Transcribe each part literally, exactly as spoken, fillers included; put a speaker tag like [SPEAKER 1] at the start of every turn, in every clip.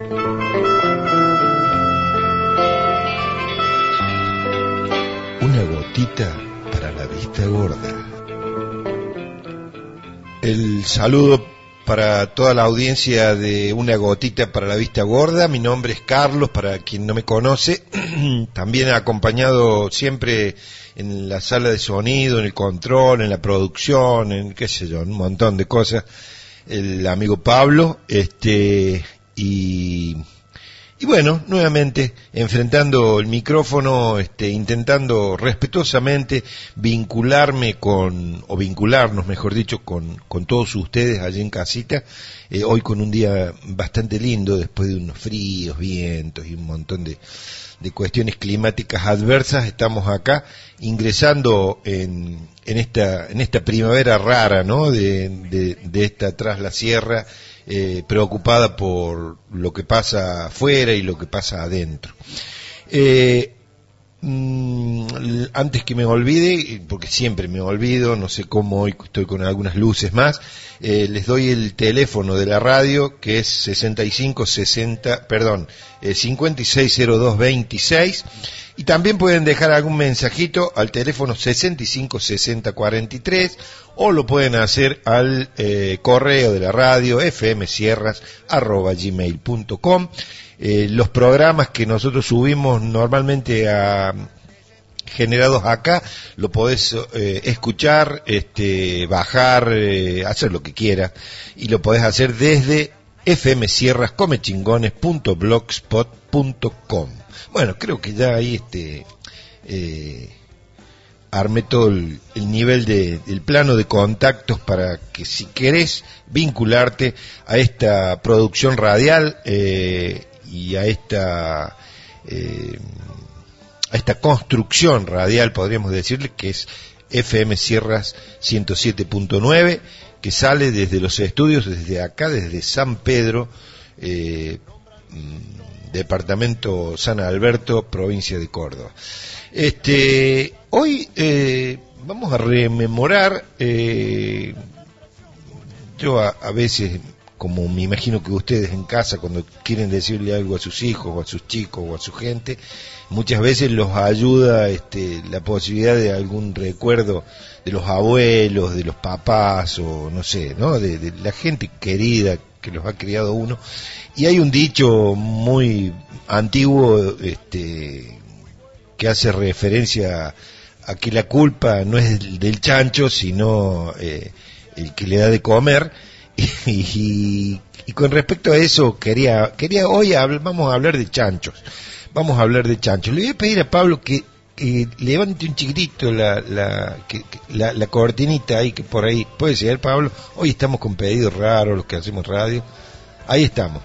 [SPEAKER 1] Una gotita para la vista gorda. El saludo para toda la audiencia de Una Gotita para la Vista Gorda. Mi nombre es Carlos, para quien no me conoce. También acompañado siempre en la sala de sonido, en el control, en la producción, en qué sé yo, un montón de cosas, el amigo Pablo, este, y, y bueno, nuevamente enfrentando el micrófono, este, intentando respetuosamente vincularme con, o vincularnos, mejor dicho, con, con todos ustedes allí en casita, eh, hoy con un día bastante lindo, después de unos fríos, vientos y un montón de, de cuestiones climáticas adversas. Estamos acá ingresando en, en esta, en esta primavera rara, ¿no? De, de, de esta tras la sierra, eh, preocupada por lo que pasa afuera y lo que pasa adentro. Eh, Antes que me olvide, porque siempre me olvido, no sé cómo hoy estoy con algunas luces más, eh, les doy el teléfono de la radio, que es sesenta y cinco sesenta, perdón, eh, cincuenta y seis cero dos veintiséis, y también pueden dejar algún mensajito al teléfono sesenta y cinco sesenta cuarenta y tres, o lo pueden hacer al eh, correo de la radio fmsierras arroba gmail punto com. Eh, los programas que nosotros subimos normalmente a, generados acá, lo podés eh, escuchar, este, bajar, eh, hacer lo que quieras, y lo podés hacer desde fmsierras comechingones punto blogspot punto com. Bueno, creo que ya ahí este eh, armé todo el, el nivel de, el plano de contactos para que, si querés vincularte a esta producción radial, eh, y a esta eh, a esta construcción radial, podríamos decirle, que es F M Sierras ciento siete punto nueve, que sale desde los estudios, desde acá, desde San Pedro, eh, departamento San Alberto, provincia de Córdoba. Este, hoy eh, vamos a rememorar, eh, yo a, a veces, como me imagino que ustedes en casa, cuando quieren decirle algo a sus hijos o a sus chicos o a su gente, muchas veces los ayuda este, la posibilidad de algún recuerdo de los abuelos, de los papás, o no sé, ¿no? De, de la gente querida que los ha criado uno. Y hay un dicho muy antiguo este, que hace referencia a, a que la culpa no es del chancho, sino eh, el que le da de comer. Y, y, y con respecto a eso quería quería hoy habl- vamos a hablar de chanchos vamos a hablar de chanchos. Le voy a pedir a Pablo que, que levante un chiquitito la la, que, que, la la cortinita ahí, que por ahí puede ser, Pablo. Hoy estamos con pedidos raros los que hacemos radio. Ahí estamos.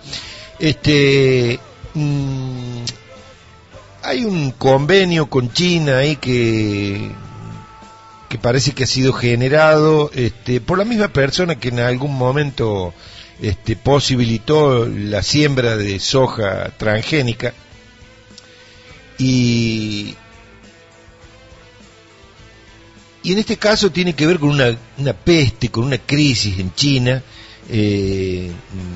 [SPEAKER 1] Este mmm, hay un convenio con China ahí que que parece que ha sido generado este, por la misma persona que en algún momento este, posibilitó la siembra de soja transgénica, y, y en este caso tiene que ver con una, una peste, con una crisis en China, eh,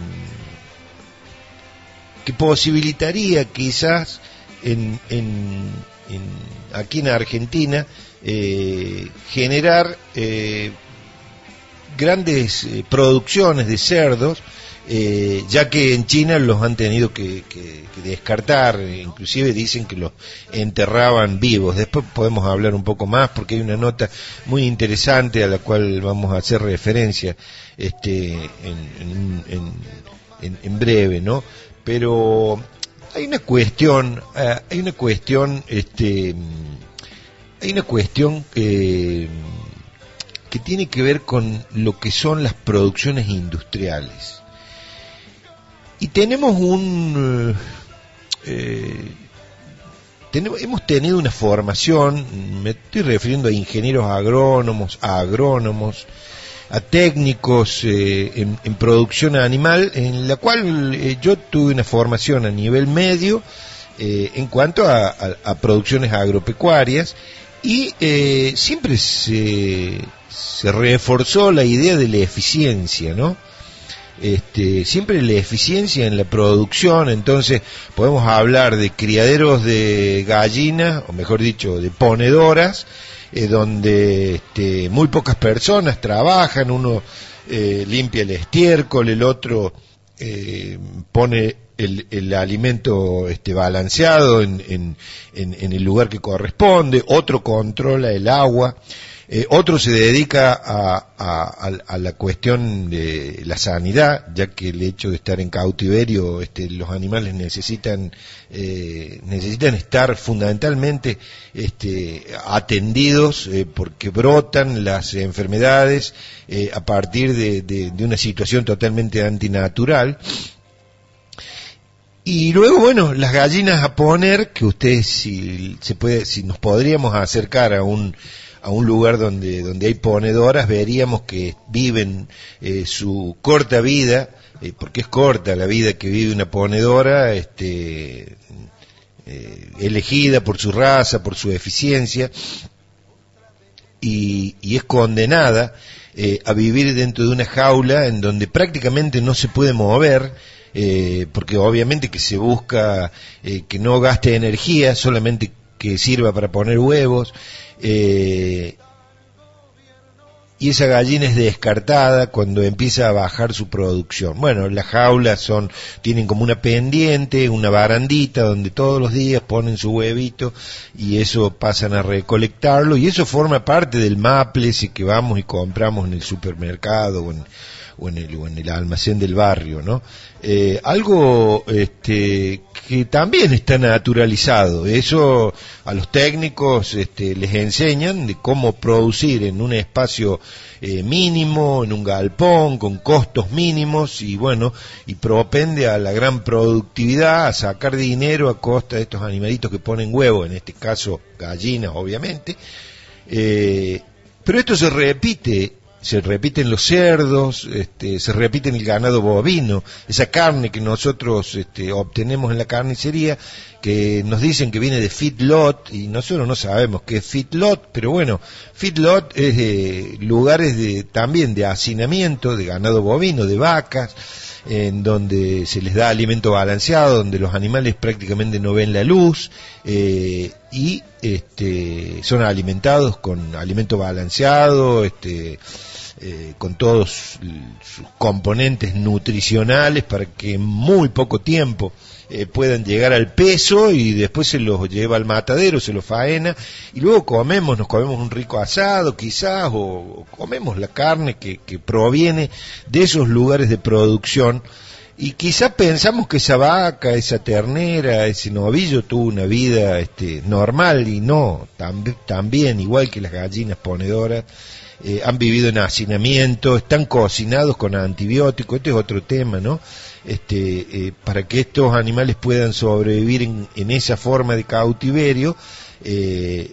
[SPEAKER 1] que posibilitaría quizás en, en, en, aquí en Argentina, Eh, generar eh, grandes eh, producciones de cerdos, eh, ya que en China los han tenido que, que, que descartar, inclusive dicen que los enterraban vivos. Después podemos hablar un poco más, porque hay una nota muy interesante a la cual vamos a hacer referencia este, en, en, en, en, en breve, ¿no? Pero hay una cuestión, uh, hay una cuestión, este Hay una cuestión que, que tiene que ver con lo que son las producciones industriales. Y tenemos un... Eh, tenemos, hemos tenido una formación, me estoy refiriendo a ingenieros agrónomos, a agrónomos, a técnicos eh, en, en producción animal, en la cual eh, yo tuve una formación a nivel medio eh, en cuanto a, a, a producciones agropecuarias. Y eh, siempre se, se reforzó la idea de la eficiencia, ¿no? este, siempre la eficiencia en la producción. Entonces podemos hablar de criaderos de gallinas, o mejor dicho, de ponedoras, eh, donde este, muy pocas personas trabajan. Uno eh, limpia el estiércol, el otro eh, pone el, el alimento este, balanceado en, en, en, en el lugar que corresponde, otro controla el agua. Eh, otro se dedica a, a, a la cuestión de la sanidad, ya que el hecho de estar en cautiverio, este, los animales necesitan eh, necesitan estar fundamentalmente este, atendidos, eh, porque brotan las enfermedades eh, a partir de, de, de una situación totalmente antinatural. Y luego, bueno, las gallinas a poner, que ustedes si se puede, si nos podríamos acercar a un a un lugar donde donde hay ponedoras, veríamos que viven eh, su corta vida, eh, porque es corta la vida que vive una ponedora, este, eh, elegida por su raza, por su eficiencia, y, y es condenada eh, a vivir dentro de una jaula en donde prácticamente no se puede mover, eh, porque obviamente que se busca eh, que no gaste energía, solamente que sirva para poner huevos. Eh, y esa gallina es descartada cuando empieza a bajar su producción. Bueno, las jaulas son, tienen como una pendiente, una barandita donde todos los días ponen su huevito y eso pasan a recolectarlo, y eso forma parte del maple ese que vamos y compramos en el supermercado o en, o en el, o en el almacén del barrio, ¿no? Eh, algo este, que también está naturalizado. Eso a los técnicos este, les enseñan de cómo producir en un espacio eh, mínimo, en un galpón, con costos mínimos, y bueno, y propende a la gran productividad, a sacar dinero a costa de estos animalitos que ponen huevo, en este caso gallinas, obviamente. Eh, pero esto se repite. Se repiten los cerdos, este, se repite en el ganado bovino, esa carne que nosotros este, obtenemos en la carnicería, que nos dicen que viene de feedlot, y nosotros no sabemos qué es feedlot, pero bueno, feedlot es de lugares de, también de hacinamiento de ganado bovino, de vacas, en donde se les da alimento balanceado, donde los animales prácticamente no ven la luz, eh, y este, son alimentados con alimento balanceado, este, eh, con todos sus componentes nutricionales para que en muy poco tiempo eh, puedan llegar al peso, y después se los lleva al matadero, se los faena, y luego comemos, nos comemos un rico asado quizás, o, o comemos la carne que, que proviene de esos lugares de producción. Y quizá pensamos que esa vaca, esa ternera, ese novillo tuvo una vida este, normal, y no, tam, también, igual que las gallinas ponedoras, eh, han vivido en hacinamiento, están cocinados con antibióticos. Este es otro tema, ¿no? Este, eh, para que estos animales puedan sobrevivir en, en esa forma de cautiverio, eh,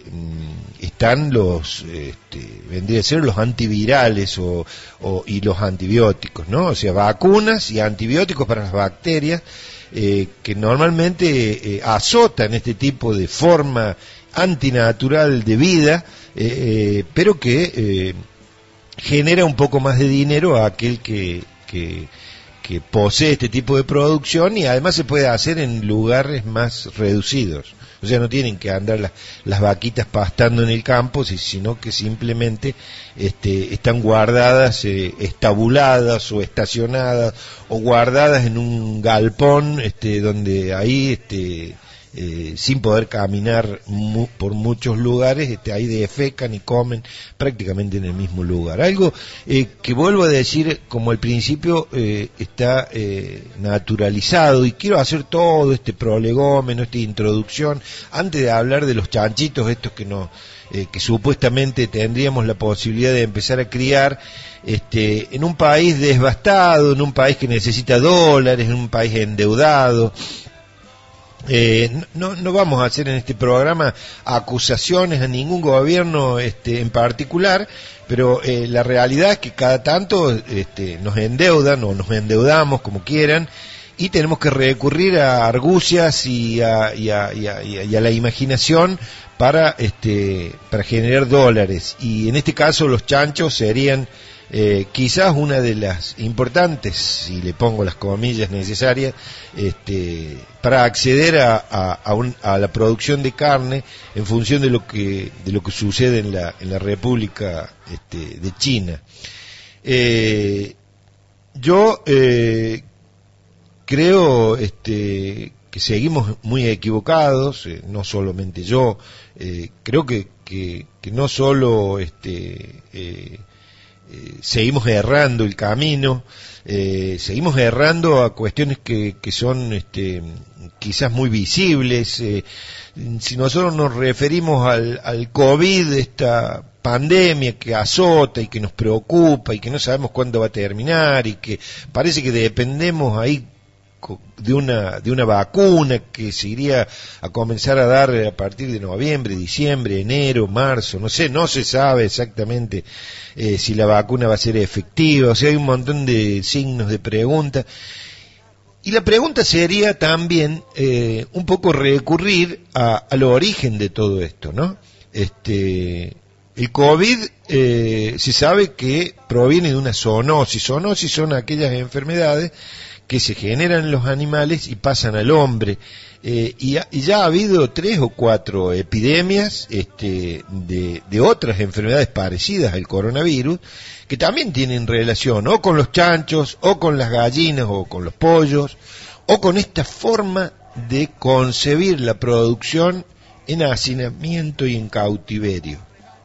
[SPEAKER 1] están los, este, vendría a ser los antivirales o, o, y los antibióticos, ¿no? O sea, vacunas y antibióticos para las bacterias, eh, que normalmente eh, azotan este tipo de forma antinatural de vida, eh, eh, pero que eh, genera un poco más de dinero a aquel que, que que posee este tipo de producción, y además se puede hacer en lugares más reducidos. O sea, no tienen que andar las, las vaquitas pastando en el campo, sino que simplemente este, están guardadas, eh, estabuladas o estacionadas o guardadas en un galpón, este, donde ahí, este, eh, sin poder caminar mu por muchos lugares, este, ahí defecan y comen prácticamente en el mismo lugar. Algo eh, que vuelvo a decir, como al principio, eh, está eh, naturalizado, y quiero hacer todo este prolegómeno, esta introducción, antes de hablar de los chanchitos estos que no, eh, que supuestamente tendríamos la posibilidad de empezar a criar, este, en un país devastado, en un país que necesita dólares, en un país endeudado. Eh, no, no vamos a hacer en este programa acusaciones a ningún gobierno este, en particular, pero eh, la realidad es que cada tanto este, nos endeudan o nos endeudamos, como quieran, y tenemos que recurrir a argucias y a, y a, y a, y a, y a la imaginación para, este, para generar dólares, y en este caso los chanchos serían eh, quizás una de las importantes, si le pongo las comillas necesarias, este, para acceder a, a, a, un, a la producción de carne en función de lo que de lo que sucede en la en la República este, de China. Eh, yo eh, creo este, que seguimos muy equivocados, eh, no solamente yo, eh, creo que, que, que no solo este, eh, eh, seguimos errando el camino, eh, seguimos errando a cuestiones que, que son este, quizás muy visibles. Eh, si nosotros nos referimos al, al COVID, esta pandemia que azota y que nos preocupa y que no sabemos cuándo va a terminar y que parece que dependemos ahí de una de una vacuna que se iría a comenzar a dar a partir de noviembre, diciembre, enero, marzo, no sé, no se sabe exactamente eh, si la vacuna va a ser efectiva, o sea, hay un montón de signos de pregunta. Y la pregunta sería también eh, un poco recurrir a, al origen de todo esto, ¿no? Este, el COVID eh, se sabe que proviene de una zoonosis. Zoonosis son aquellas enfermedades que se generan en los animales y pasan al hombre. Eh, y, y ya ha habido tres o cuatro epidemias este, de, de otras enfermedades parecidas al coronavirus, que también tienen relación o con los chanchos, o con las gallinas, o con los pollos, o con esta forma de concebir la producción en hacinamiento y en cautiverio.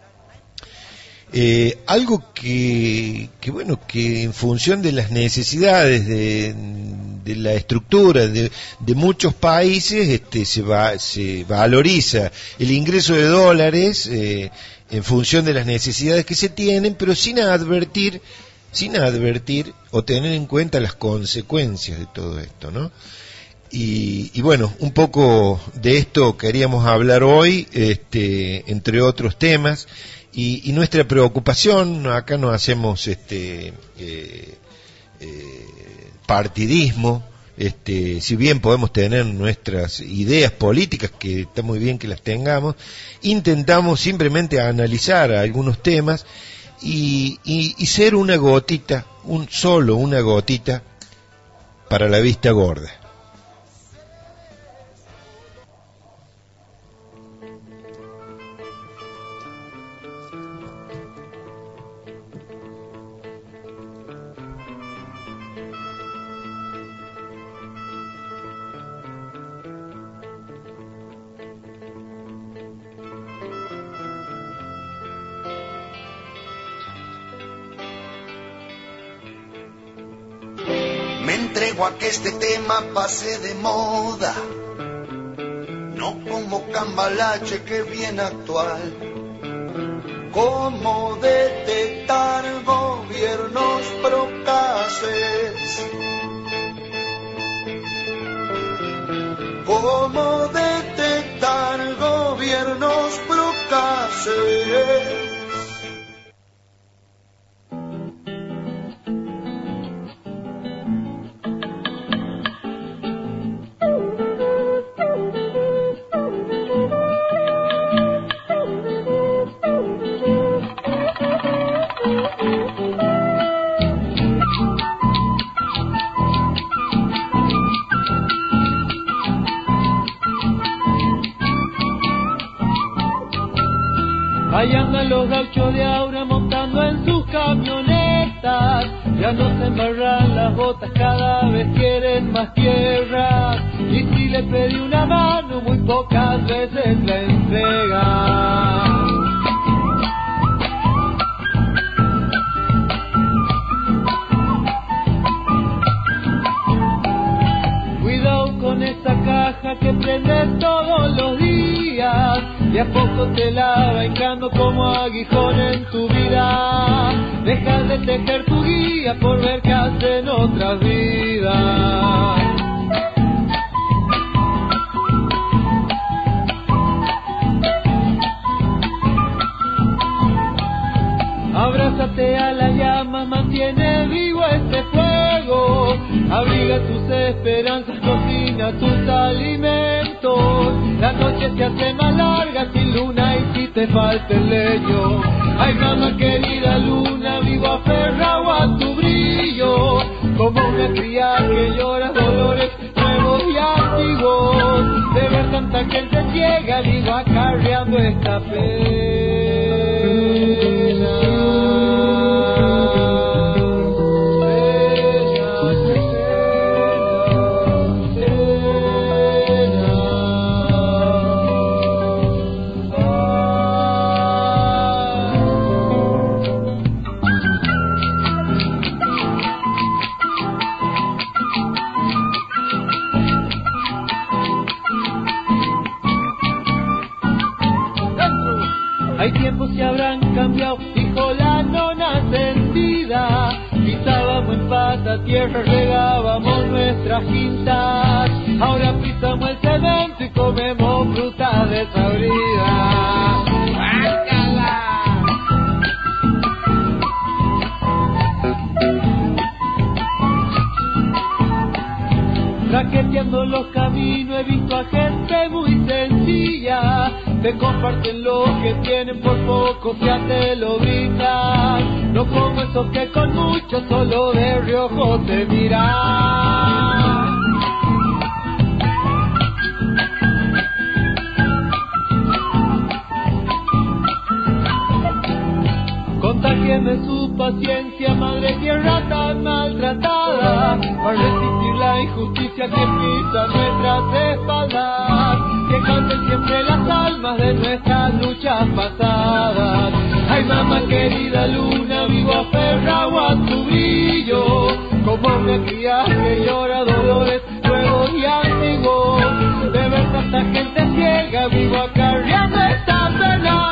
[SPEAKER 1] Eh, algo que, que bueno, que en función de las necesidades de, de la estructura de, de muchos países, este, se va, se valoriza el ingreso de dólares eh, en función de las necesidades que se tienen, pero sin advertir, sin advertir o tener en cuenta las consecuencias de todo esto, ¿no? Y, y bueno, un poco de esto queríamos hablar hoy, este, entre otros temas. Y, y nuestra preocupación, acá no hacemos este eh, eh, partidismo, este, si bien podemos tener nuestras ideas políticas, que está muy bien que las tengamos, intentamos simplemente analizar algunos temas y, y, y ser una gotita, un solo una gotita para la vista gorda.
[SPEAKER 2] Me entrego a que este tema pase de moda, no como cambalache que es bien actual. Cómo detectar gobiernos procaces, cómo detectar gobiernos procaces.
[SPEAKER 3] Ahí andan los gauchos de ahora montando en sus camionetas, ya no se embarran las botas, cada vez quieren más tierra, y si le pedí una mano muy pocas veces la entregan. Cuidado con esa caja que prendes todos los días, y a poco te la va hincando como aguijón en tu vida. Deja de tejer tu guía por ver qué hacen otras vidas. Abrázate a la llama, mantiene vivo este fuego, abriga tus esperanzas, cocina tus alimentos. La noche se hace más larga sin luna y si te falta el leño. Ay, mamá querida luna, vivo aferrado a tu brillo, como una cría que llora dolores nuevos y antiguos. De ver tanta gente ciega, vivo acarreando esta pena. Hay tiempos que habrán cambiado, dijo la nona sentida. Pisábamos en pata tierra, regábamos nuestras quintas. Ahora pisamos el cemento y comemos frutas desabridas. ¡Bácala! Raqueteando los caminos he visto a gente muy sencilla. Te comparten lo que tienen, por poco ya te lo brindan. No como esos que con mucho solo de reojo te miran. Contágieme su paciencia, madre tierra tan maltratada, para resistir la injusticia que pisa nuestras espaldas. Que canten siempre las almas de nuestras luchas pasadas. Ay, mamá querida luna, vivo aferrado a tu brillo, como una cría que llora dolores nuevos y antiguos. De ver tanta gente ciega, vivo acarreando esta pena.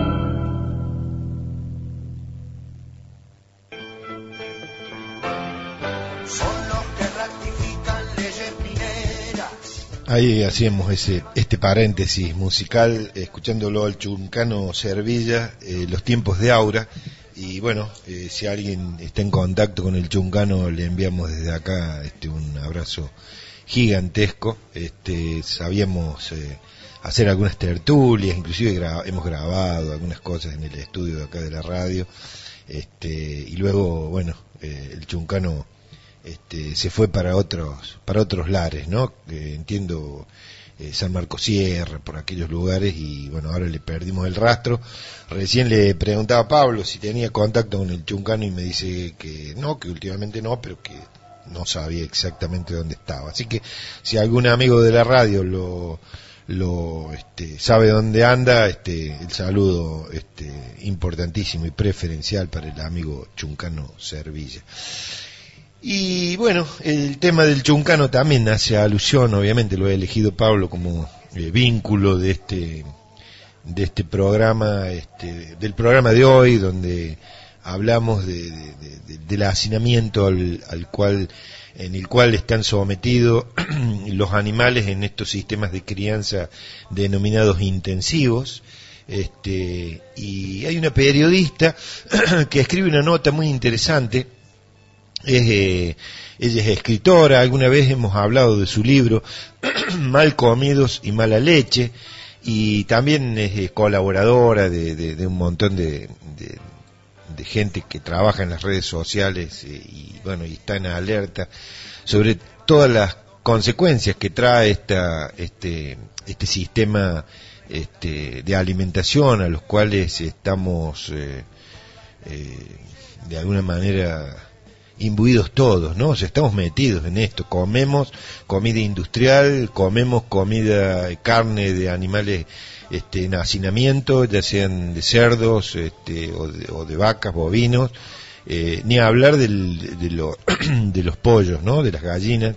[SPEAKER 1] Ahí hacíamos ese este paréntesis musical, escuchándolo al chuncano Servilla, eh, Los tiempos de Aura. Y bueno, eh, si alguien está en contacto con el chuncano, le enviamos desde acá este un abrazo gigantesco. Este sabíamos eh, hacer algunas tertulias, inclusive gra- hemos grabado algunas cosas en el estudio de acá de la radio. Este y luego, bueno, eh, el chuncano Este, se fue para otros para otros lares, ¿no? Eh, entiendo eh, San Marcos Sierra, por aquellos lugares, y bueno, ahora le perdimos el rastro. Recién le preguntaba a Pablo si tenía contacto con el chuncano y me dice que no, que últimamente no, pero que no sabía exactamente dónde estaba. Así que si algún amigo de la radio lo lo este, sabe dónde anda, este el saludo este importantísimo y preferencial para el amigo chuncano Servilla. Y bueno, el tema del chuncano también hace alusión, obviamente lo ha elegido Pablo como eh, vínculo de este de este programa, este, del programa de hoy, donde hablamos de, de, de, del hacinamiento al, al cual en el cual están sometidos los animales en estos sistemas de crianza denominados intensivos. Este, y hay una periodista que escribe una nota muy interesante. Es, eh, ella es escritora, alguna vez hemos hablado de su libro Mal comidos y mala leche, y también es eh, colaboradora de, de, de un montón de, de, de gente que trabaja en las redes sociales, eh, y bueno, y está en alerta sobre todas las consecuencias que trae esta, este, este sistema este, de alimentación a los cuales estamos eh, eh, de alguna manera imbuidos todos, ¿no? O sea, estamos metidos en esto, comemos comida industrial, comemos comida, carne de animales este, en hacinamiento, ya sean de cerdos este, o, de, o de vacas, bovinos, eh, ni hablar del, de, lo, de los pollos, ¿no? De las gallinas.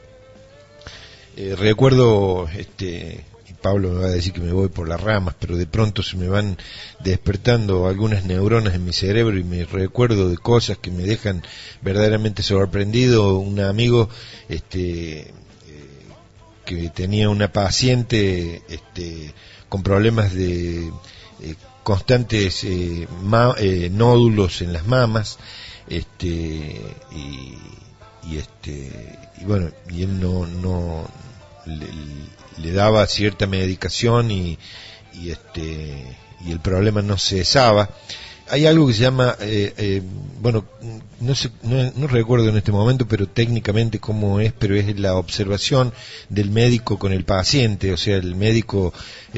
[SPEAKER 1] Eh, recuerdo, este, y Pablo me va a decir que me voy por las ramas, pero de pronto se me van despertando algunas neuronas en mi cerebro y me recuerdo de cosas que me dejan verdaderamente sorprendido. Un amigo este, eh, que tenía una paciente este, con problemas de eh, constantes eh, ma, eh, nódulos en las mamas, este, y, y este y bueno, y él no no le, le daba cierta medicación y, y este y el problema no cesaba. Hay algo que se llama, eh, eh, bueno, no sé, no, no recuerdo en este momento, pero técnicamente cómo es, pero es la observación del médico con el paciente, o sea, el médico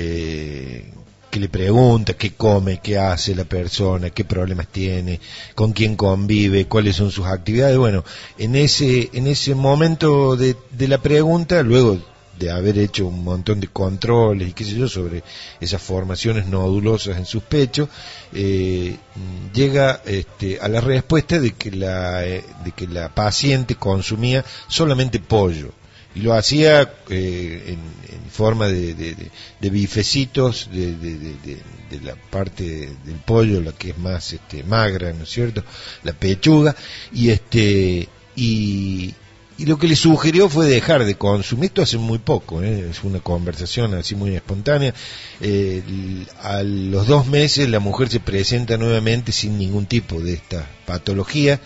[SPEAKER 1] eh, que le pregunta qué come, qué hace la persona, qué problemas tiene, con quién convive, cuáles son sus actividades. Bueno, en ese, en ese momento de, de la pregunta, luego de haber hecho un montón de controles y qué sé yo sobre esas formaciones nodulosas en sus pechos, eh, llega este, a la respuesta de que la eh, de que la paciente consumía solamente pollo y lo hacía eh, en, en forma de, de, de, de bifecitos de, de, de, de, de la parte del pollo, la que es más este, magra, ¿no es cierto?, la pechuga, y este y Y lo que le sugirió fue dejar de consumir, esto hace muy poco, ¿eh? Es una conversación así muy espontánea. Eh, a los dos meses la mujer se presenta nuevamente sin ningún tipo de esta patología,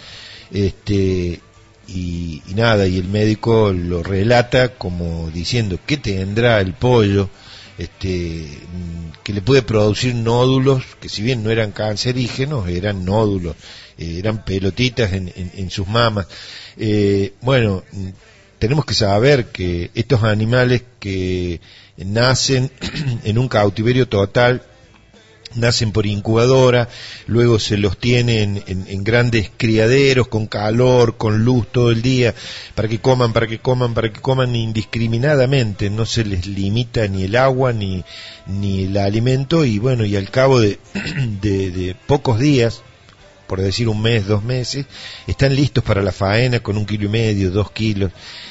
[SPEAKER 1] este, y, y nada, y el médico lo relata como diciendo que tendrá el pollo, este, que le puede producir nódulos, que si bien no eran cancerígenos, eran nódulos, eh, eran pelotitas en, en, en sus mamas. Eh, bueno, tenemos que saber que estos animales que nacen en un cautiverio total, nacen por incubadora, luego se los tienen en, en grandes criaderos, con calor, con luz todo el día, para que coman, para que coman, para que coman indiscriminadamente, no se les limita ni el agua ni, ni el alimento, y bueno, y al cabo de, de, de pocos días, por decir un mes, dos meses, están listos para la faena con un kilo y medio, dos kilos,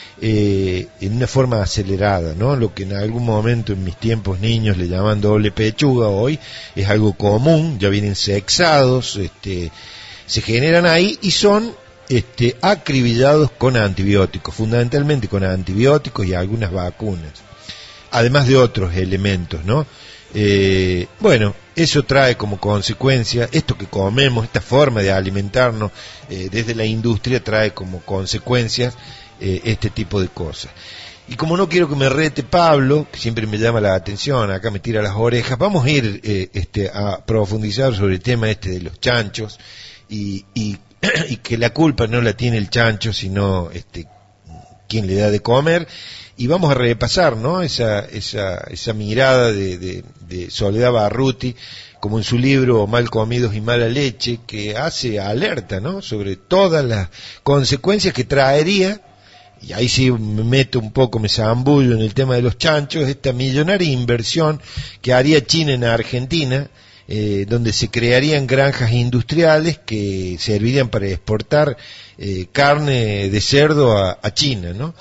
[SPEAKER 1] eh, en una forma acelerada, ¿no? Lo que en algún momento en mis tiempos niños le llaman doble pechuga, hoy es algo común, ya vienen sexados, este, se generan ahí y son este, acribillados con antibióticos, fundamentalmente con antibióticos y algunas vacunas, además de otros elementos, ¿no? Eh, bueno, eso trae como consecuencia, esto que comemos, esta forma de alimentarnos eh, desde la industria trae como consecuencias eh, este tipo de cosas. Y como no quiero que me rete Pablo, que siempre me llama la atención, acá me tira las orejas, vamos a ir eh, este, a profundizar sobre el tema este de los chanchos y, y, y que la culpa no la tiene el chancho, sino este, quien le da de comer. Y vamos a repasar, ¿no?, esa, esa, esa mirada de, de, de Soledad Barruti, como en su libro Mal comidos y mala leche, que hace alerta, ¿no?, sobre todas las consecuencias que traería, y ahí sí me meto un poco, me zambullo en el tema de los chanchos, esta millonaria inversión que haría China en Argentina, eh, donde se crearían granjas industriales que servirían para exportar eh, carne de cerdo a, a China, ¿no?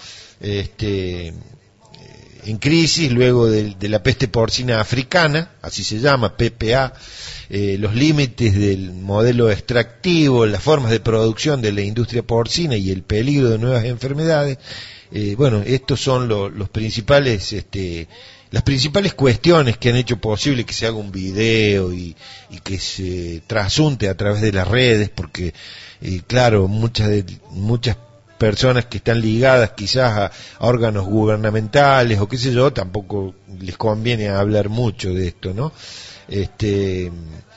[SPEAKER 1] Este, en crisis luego de, de la peste porcina africana, así se llama, P P A, eh, los límites del modelo extractivo, las formas de producción de la industria porcina y el peligro de nuevas enfermedades. Eh, bueno, estos son lo, los principales, este, las principales cuestiones que han hecho posible que se haga un video y, y que se trasunte a través de las redes, porque eh, claro, muchas de, muchas personas que están ligadas quizás a, a órganos gubernamentales o qué sé yo, tampoco les conviene hablar mucho de esto, ¿no? Este,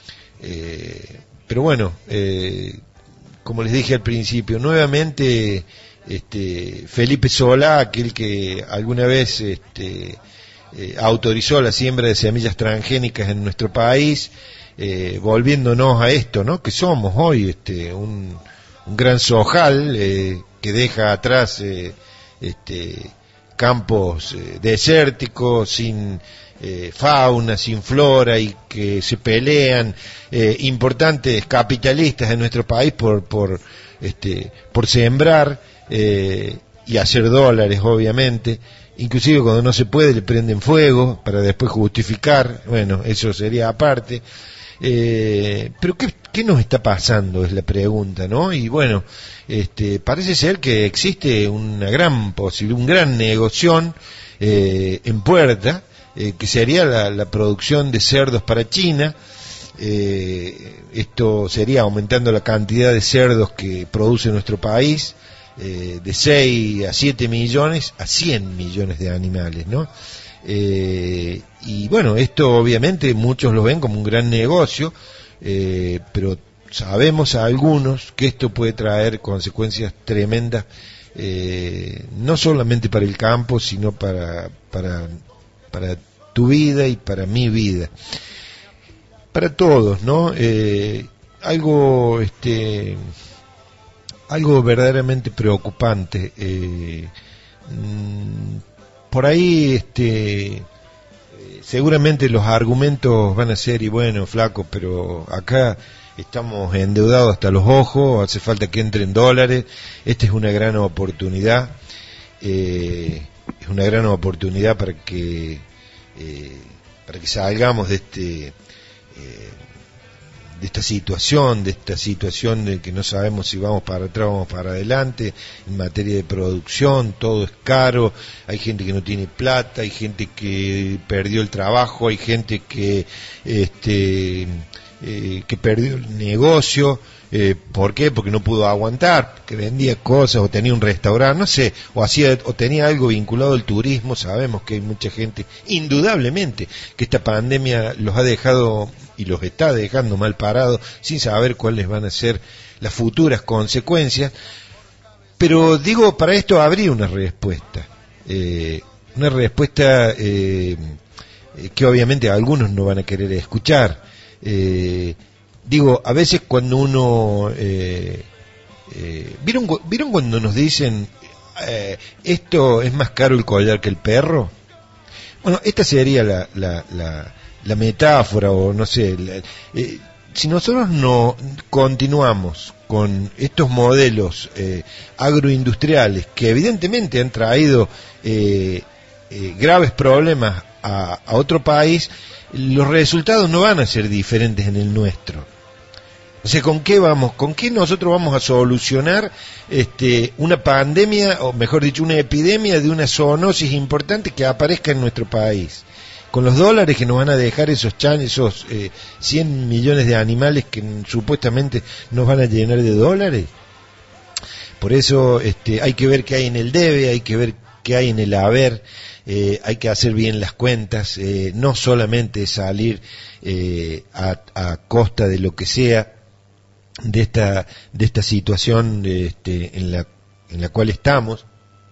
[SPEAKER 1] eh, pero bueno, eh, como les dije al principio, nuevamente este, Felipe Solá, aquel que alguna vez este, eh, autorizó la siembra de semillas transgénicas en nuestro país, eh, volviéndonos a esto, ¿no?, que somos hoy este, un, un gran sojal, eh, que deja atrás eh, este, campos eh, desérticos, sin eh, fauna, sin flora, y que se pelean eh, importantes capitalistas en nuestro país por por este, por sembrar eh, y hacer dólares, obviamente. Inclusive cuando no se puede le prenden fuego para después justificar, bueno, eso sería aparte. Eh, pero ¿qué, ¿qué nos está pasando? Es la pregunta, ¿no? Y bueno, este, parece ser que existe una gran posibilidad, un gran negocio eh, en puerta, eh, que sería la, la producción de cerdos para China. Eh, esto sería aumentando la cantidad de cerdos que produce nuestro país, eh, de seis a siete millones a cien millones de animales, ¿no? Eh, y bueno, esto obviamente muchos lo ven como un gran negocio, eh, pero sabemos a algunos que esto puede traer consecuencias tremendas, eh, no solamente para el campo, sino para, para, para tu vida y para mi vida, para todos, ¿no? Eh, algo, este, algo verdaderamente preocupante. Eh, mmm, Por ahí, este, seguramente los argumentos van a ser, y bueno, flaco, pero acá estamos endeudados hasta los ojos, hace falta que entren dólares, esta es una gran oportunidad, eh, es una gran oportunidad para que, eh, para que salgamos de este, eh, de esta situación, de esta situación de que no sabemos si vamos para atrás o vamos para adelante, en materia de producción, todo es caro, hay gente que no tiene plata, hay gente que perdió el trabajo, hay gente que, este, eh, que perdió el negocio, eh, ¿por qué? Porque no pudo aguantar, que vendía cosas o tenía un restaurante, no sé, o hacía o tenía algo vinculado al turismo. Sabemos que hay mucha gente, indudablemente, que esta pandemia los ha dejado y los está dejando mal parados, sin saber cuáles van a ser las futuras consecuencias. Pero digo, para esto habría una respuesta, eh, una respuesta eh, que obviamente algunos no van a querer escuchar. Eh, digo, a veces cuando uno eh, eh, ¿vieron, ¿vieron cuando nos dicen eh, esto es más caro el collar que el perro? Bueno, esta sería la, la, la, la metáfora, o no sé, la, eh, si nosotros no continuamos con estos modelos eh, agroindustriales que evidentemente han traído eh, eh, graves problemas a, a otro país, los resultados no van a ser diferentes en el nuestro. O sea, ¿con qué vamos? ¿Con qué nosotros vamos a solucionar este, una pandemia, o mejor dicho, una epidemia de una zoonosis importante que aparezca en nuestro país? Con los dólares que nos van a dejar esos chan, esos eh, cien millones de animales que supuestamente nos van a llenar de dólares. Por eso este, hay que ver qué hay en el debe, hay que ver qué hay en el haber. Eh, hay que hacer bien las cuentas, eh, no solamente salir eh, a, a costa de lo que sea de esta de esta situación este, en la en la cual estamos,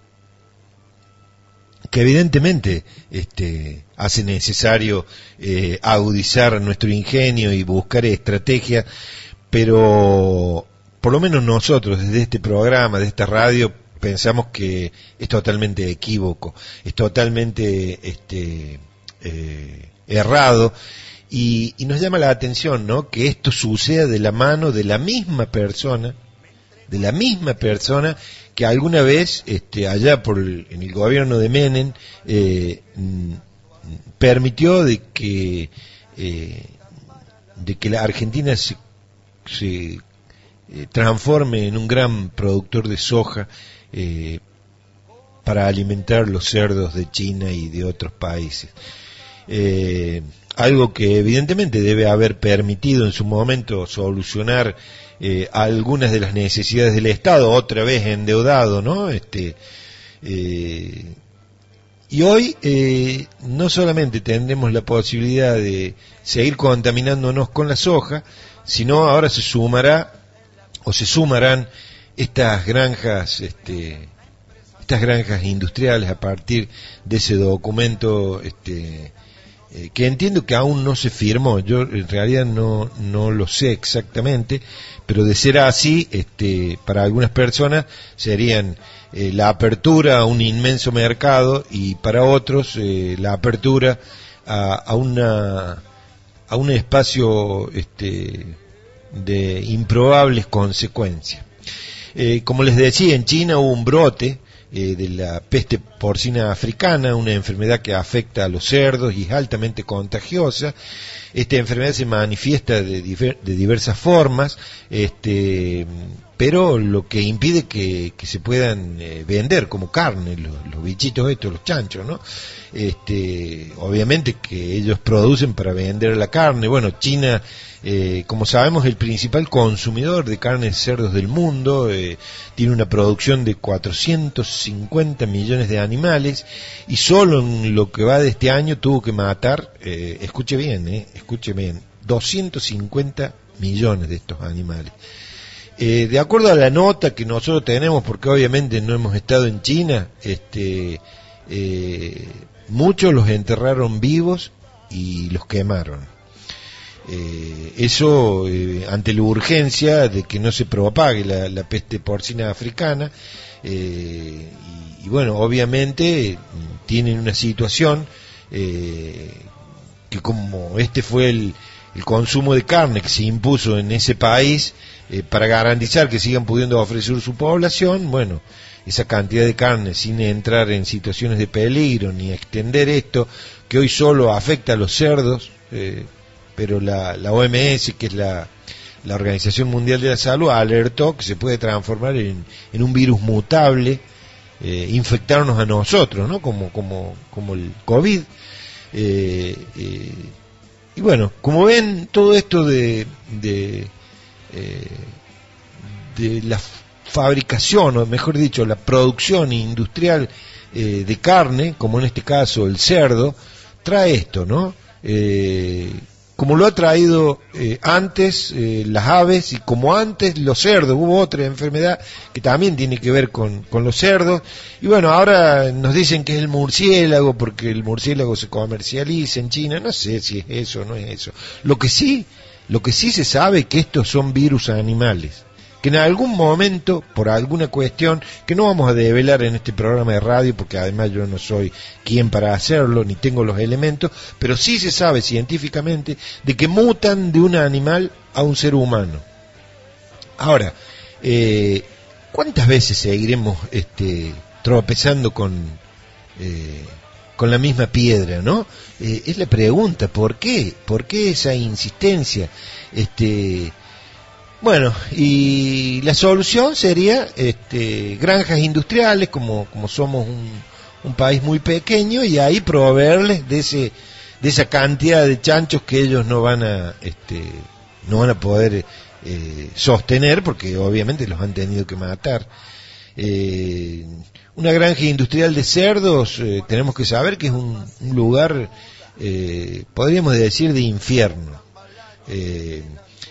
[SPEAKER 1] que evidentemente este, hace necesario eh, agudizar nuestro ingenio y buscar estrategias, pero por lo menos nosotros desde este programa, de esta radio, pensamos que es totalmente equívoco, es totalmente este, eh, errado, y, y nos llama la atención, ¿no?, que esto suceda de la mano de la misma persona, de la misma persona que alguna vez, este, allá por el, en el gobierno de Menem, eh, m, permitió de que eh, de que la Argentina se, se eh, transforme en un gran productor de soja, Eh, para alimentar los cerdos de China y de otros países, eh, algo que evidentemente debe haber permitido en su momento solucionar eh, algunas de las necesidades del Estado, otra vez endeudado, ¿no? Este, eh, y hoy eh, no solamente tendremos la posibilidad de seguir contaminándonos con la soja, sino ahora se sumará o se sumarán estas granjas, este, estas granjas industriales a partir de ese documento, este, eh, que entiendo que aún no se firmó. Yo en realidad no no lo sé exactamente, pero de ser así, este, para algunas personas serían eh, la apertura a un inmenso mercado, y para otros eh, la apertura a, a una a un espacio este, de improbables consecuencias. Eh, como les decía, en China hubo un brote eh, de la peste porcina africana, una enfermedad que afecta a los cerdos y es altamente contagiosa. Esta enfermedad se manifiesta de, diver, de diversas formas, este, pero lo que impide que, que se puedan eh, vender como carne los, los bichitos estos, los chanchos, ¿no? Este, obviamente que ellos producen para vender la carne. Bueno, China, eh, como sabemos, es el principal consumidor de carne de cerdos del mundo, eh, tiene una producción de cuatrocientos cincuenta millones de animales y solo en lo que va de este año tuvo que matar, eh, escuche bien, eh, escuche bien, doscientos cincuenta millones de estos animales. Eh, de acuerdo a la nota que nosotros tenemos, porque obviamente no hemos estado en China, este, eh, muchos los enterraron vivos y los quemaron. Eh, eso eh, ante la urgencia de que no se propague la, la peste porcina africana, eh, y, y bueno, obviamente tienen una situación eh, que como este fue el, el consumo de carne que se impuso en ese país, Eh, para garantizar que sigan pudiendo ofrecer su población, bueno, esa cantidad de carne sin entrar en situaciones de peligro ni extender esto, que hoy solo afecta a los cerdos, eh, pero la, la O M S, que es la, la Organización Mundial de la Salud, alertó que se puede transformar en, en un virus mutable, eh, infectarnos a nosotros, ¿no? Como, como, como el COVID. Eh, eh, y bueno, como ven, todo esto de... de Eh, de la fabricación, o mejor dicho, la producción industrial eh, de carne, como en este caso el cerdo, trae esto, ¿no? Eh, como lo ha traído eh, antes eh, las aves y como antes los cerdos, hubo otra enfermedad que también tiene que ver con, con los cerdos, y bueno, ahora nos dicen que es el murciélago, porque el murciélago se comercializa en China, no sé si es eso o no es eso. Lo que sí Lo que sí se sabe es que estos son virus animales, que en algún momento, por alguna cuestión, que no vamos a develar en este programa de radio, porque además yo no soy quien para hacerlo, ni tengo los elementos, pero sí se sabe científicamente de que mutan de un animal a un ser humano. Ahora, eh, ¿cuántas veces seguiremos este, tropezando con... Eh, con la misma piedra, ¿no? Eh, es la pregunta, ¿por qué? ¿Por qué esa insistencia? Este, bueno, y la solución sería este, granjas industriales, como, como somos un, un país muy pequeño, y ahí proveerles de ese, de esa cantidad de chanchos que ellos no van a, este, no van a poder eh, sostener, porque obviamente los han tenido que matar. Eh, una granja industrial de cerdos, eh, tenemos que saber que es un, un lugar, eh, podríamos decir, de infierno. Eh,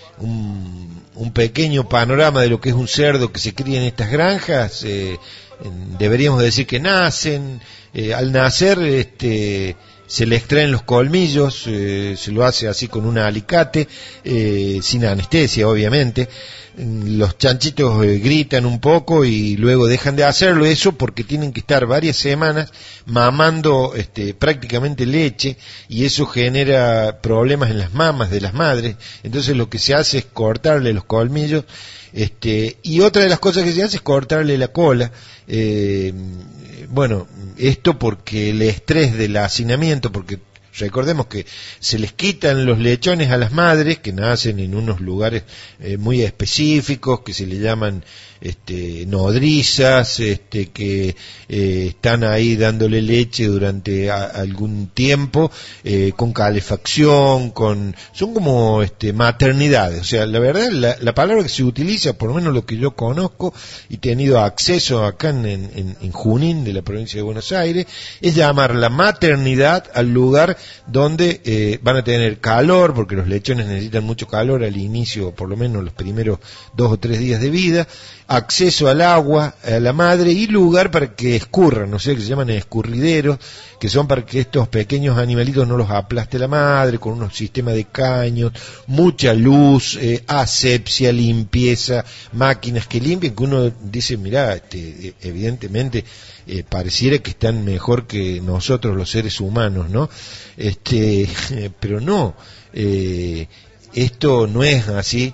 [SPEAKER 1] un, un pequeño panorama de lo que es un cerdo que se cría en estas granjas, eh, en, deberíamos decir que nacen, eh, al nacer este, se le extraen los colmillos, eh, se lo hace así con un alicate, eh, sin anestesia obviamente. Los chanchitos eh, gritan un poco y luego dejan de hacerlo, eso porque tienen que estar varias semanas mamando este, prácticamente leche, y eso genera problemas en las mamas de las madres. Entonces lo que se hace es cortarle los colmillos, este, y otra de las cosas que se hace es cortarle la cola. Eh, bueno, esto porque el estrés del hacinamiento, porque recordemos que se les quitan los lechones a las madres que nacen en unos lugares eh, muy específicos que se le llaman este, nodrizas, este, que eh, están ahí dándole leche durante a, algún tiempo, eh, con calefacción, con son como este, maternidades. O sea, la verdad, la, la palabra que se utiliza, por lo menos lo que yo conozco y he tenido acceso acá en, en, en Junín, de la provincia de Buenos Aires, es llamar la maternidad al lugar donde eh, van a tener calor, porque los lechones necesitan mucho calor al inicio, por lo menos los primeros dos o tres días de vida, acceso al agua, a la madre, y lugar para que escurran, no sé, que se llaman escurrideros, que son para que estos pequeños animalitos no los aplaste la madre, con unos sistemas de caños, mucha luz, eh, asepsia, limpieza, máquinas que limpian, que uno dice, mirá, este, evidentemente eh, pareciera que están mejor que nosotros los seres humanos, ¿no? Este, pero no, eh, esto no es así.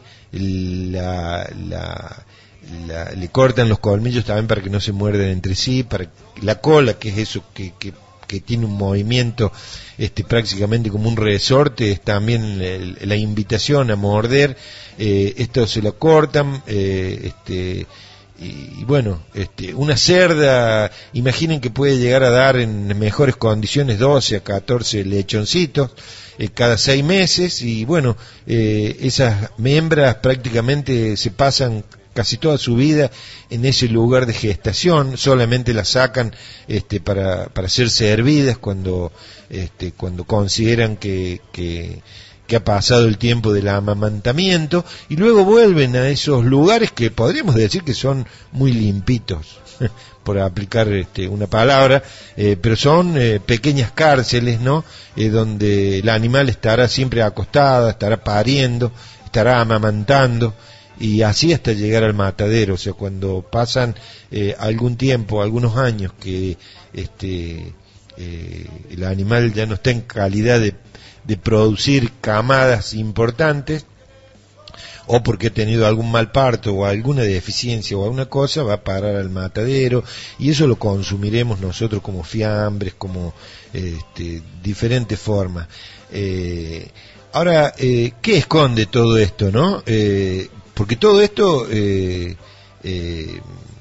[SPEAKER 1] La, la, la, le cortan los colmillos también para que no se muerden entre sí, para la cola, que es eso que, que que tiene un movimiento este, prácticamente como un resorte, es también el, la invitación a morder. Eh, esto se lo cortan, eh, este, y, y bueno, este, una cerda, imaginen que puede llegar a dar en mejores condiciones doce a catorce lechoncitos eh, cada seis meses, y bueno, eh, esas hembras prácticamente se pasan casi toda su vida en ese lugar de gestación, solamente las sacan este, para, para ser servidas cuando, este, cuando consideran que, que, que ha pasado el tiempo del amamantamiento, y luego vuelven a esos lugares que podríamos decir que son muy limpitos, por aplicar este, una palabra, eh, pero son eh, pequeñas cárceles, ¿no? Eh, donde el animal estará siempre acostada, estará pariendo, estará amamantando, y así hasta llegar al matadero. O sea, cuando pasan eh, algún tiempo, algunos años que este eh, el animal ya no está en calidad de, de producir camadas importantes, o porque ha tenido algún mal parto o alguna deficiencia o alguna cosa, va a parar al matadero, y eso lo consumiremos nosotros como fiambres, como este, diferentes formas. Eh, ahora, eh, ¿qué esconde todo esto, no? Eh, porque todo esto eh, eh,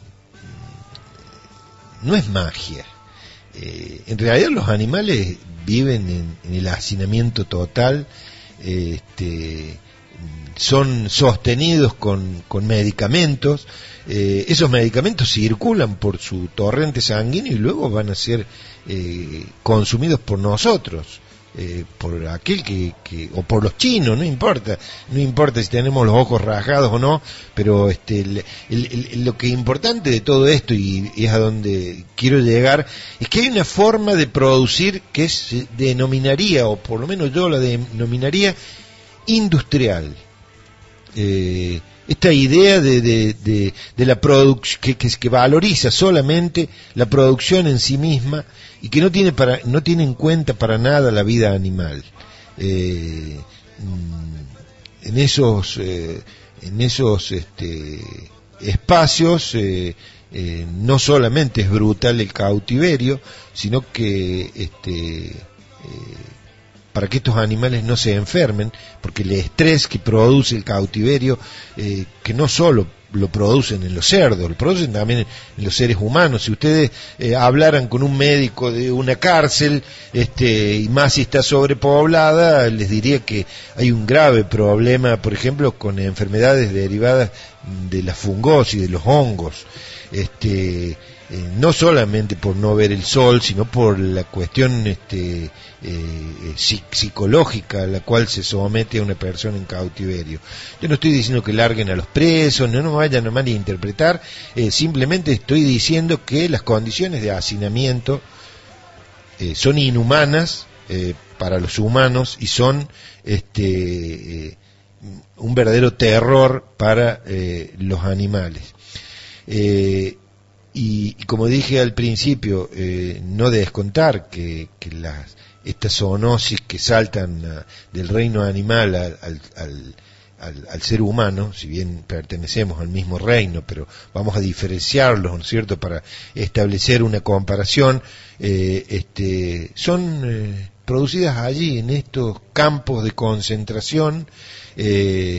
[SPEAKER 1] no es magia. Eh, en realidad los animales viven en, en el hacinamiento total, eh, este, son sostenidos con, con medicamentos, eh, esos medicamentos circulan por su torrente sanguíneo y luego van a ser eh, consumidos por nosotros. Eh, por aquel que, que o por los chinos, no importa, no importa si tenemos los ojos rajados o no, pero este el, el, el, lo que es importante de todo esto, y, y es a donde quiero llegar, es que hay una forma de producir que se denominaría, o por lo menos yo la denominaría industrial. Eh, esta idea de, de, de, de la producción que, que, que valoriza solamente la producción en sí misma y que no tiene para no tiene en cuenta para nada la vida animal. Eh, en esos eh, en esos este, espacios eh, eh, no solamente es brutal el cautiverio, sino que este eh, para que estos animales no se enfermen, porque el estrés que produce el cautiverio, eh, que no solo lo producen en los cerdos, lo producen también en los seres humanos. Si ustedes eh, hablaran con un médico de una cárcel, este, y más si está sobrepoblada, les diría que hay un grave problema, por ejemplo, con enfermedades derivadas de la fungosis, de los hongos, este, eh, no solamente por no ver el sol, sino por la cuestión este, eh, psicológica a la cual se somete a una persona en cautiverio. Yo no estoy diciendo que larguen a los presos, no nos vayan a malinterpretar, eh, simplemente estoy diciendo que las condiciones de hacinamiento eh, son inhumanas eh, para los humanos y son este eh, un verdadero terror para eh, los animales. Eh, y, y como dije al principio, eh, no de descontar que, que las, estas zoonosis que saltan a, del reino animal al, al, al, al, al ser humano, si bien pertenecemos al mismo reino, pero vamos a diferenciarlos, ¿no es cierto?, para establecer una comparación, eh, este, son eh, producidas allí, en estos campos de concentración, eh,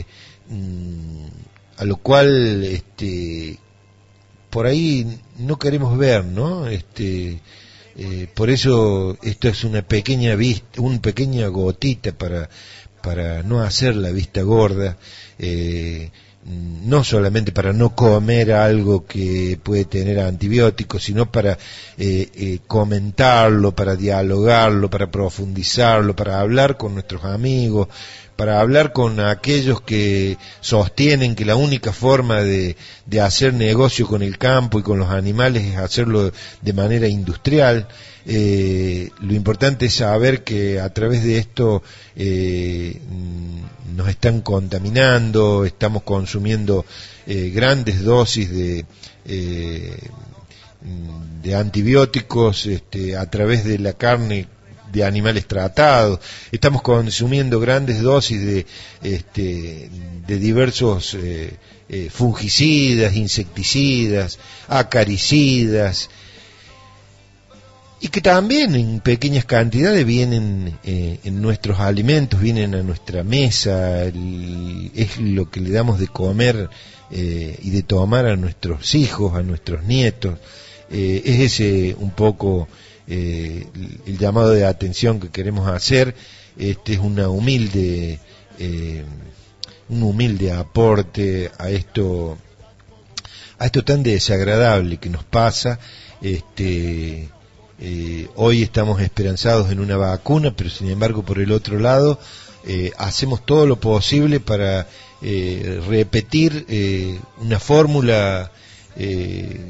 [SPEAKER 1] a lo cual este por ahí no queremos ver, ¿no? Este eh, por eso esto es una pequeña vista, una pequeña gotita para para no hacer la vista gorda, eh, no solamente para no comer algo que puede tener antibióticos, sino para eh, eh, comentarlo, para dialogarlo, para profundizarlo, para hablar con nuestros amigos, para hablar con aquellos que sostienen que la única forma de, de hacer negocio con el campo y con los animales es hacerlo de manera industrial. Eh, lo importante es saber que a través de esto eh, nos están contaminando, estamos consumiendo eh, grandes dosis de eh, de antibióticos este, a través de la carne de animales tratados, estamos consumiendo grandes dosis de este, de diversos eh, eh, fungicidas, insecticidas, acaricidas, y que también en pequeñas cantidades vienen eh, en nuestros alimentos, vienen a nuestra mesa, el, es lo que le damos de comer eh, y de tomar a nuestros hijos, a nuestros nietos. Eh, es ese un poco eh, el, el llamado de atención que queremos hacer. Este es una humilde eh, un humilde aporte a esto a esto tan desagradable que nos pasa. Este eh, hoy estamos esperanzados en una vacuna, pero sin embargo por el otro lado eh, hacemos todo lo posible para eh, repetir eh, una fórmula eh,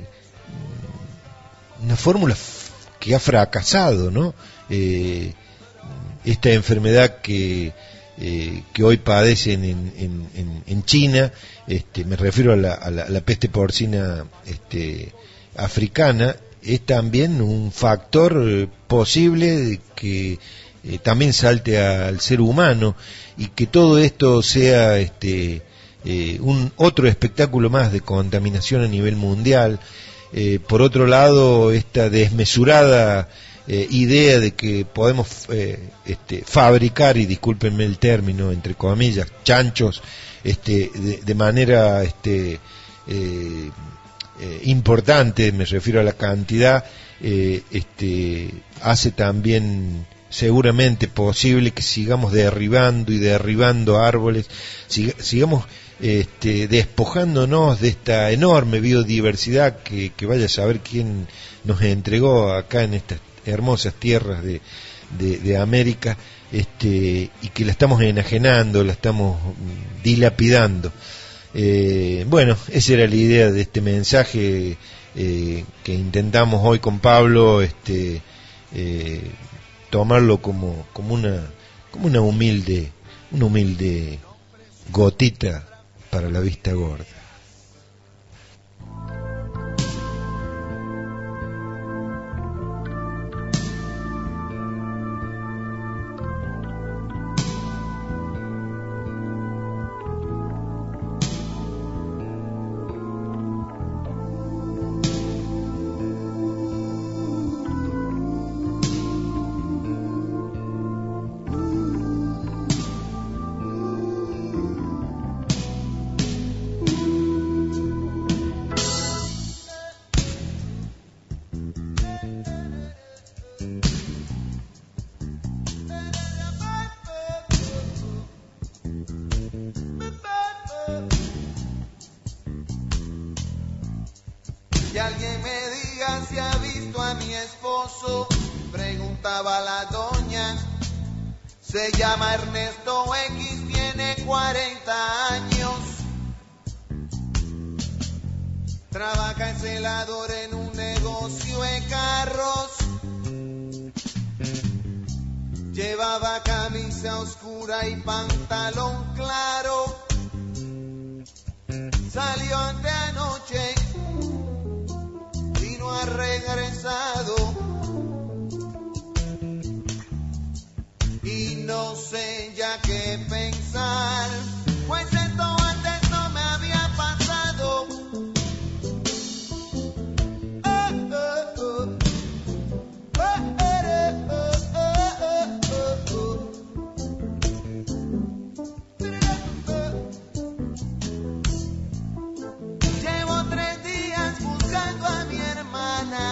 [SPEAKER 1] una fórmula que ha fracasado, ¿no? Eh, esta enfermedad que eh, que hoy padecen en, en, en, en China, este, me refiero a la, a la, a la peste porcina este, africana, es también un factor eh, posible de que eh, también salte a, al ser humano, y que todo esto sea este, eh, un otro espectáculo más de contaminación a nivel mundial. Eh, por otro lado, esta desmesurada eh, idea de que podemos eh, este, fabricar, y discúlpenme el término, entre comillas, chanchos, este, de, de manera este, eh, eh, importante, me refiero a la cantidad, eh, este, hace también seguramente posible que sigamos derribando y derribando árboles, sig sigamos este, despojándonos de esta enorme biodiversidad que, que vaya a saber quién nos entregó acá en estas hermosas tierras de, de, de América, este, y que la estamos enajenando, la estamos dilapidando. Eh, bueno, esa era la idea de este mensaje eh, que intentamos hoy con Pablo, este, eh, tomarlo como, como una, como una humilde, una humilde gotita para la vista gorda.
[SPEAKER 2] Que alguien me diga si ha visto a mi esposo, preguntaba la doña. Se llama Ernesto X, tiene cuarenta años. Trabaja en celador en un negocio de carros. Llevaba camisa oscura y pantalón claro. Salió ante anoche y no ha regresado. Y no sé ya qué pensar, pues esto antes no me había pasado. Oh, oh, oh. Oh, oh, oh, oh, oh, oh. Llevo tres días buscando a mi hermana.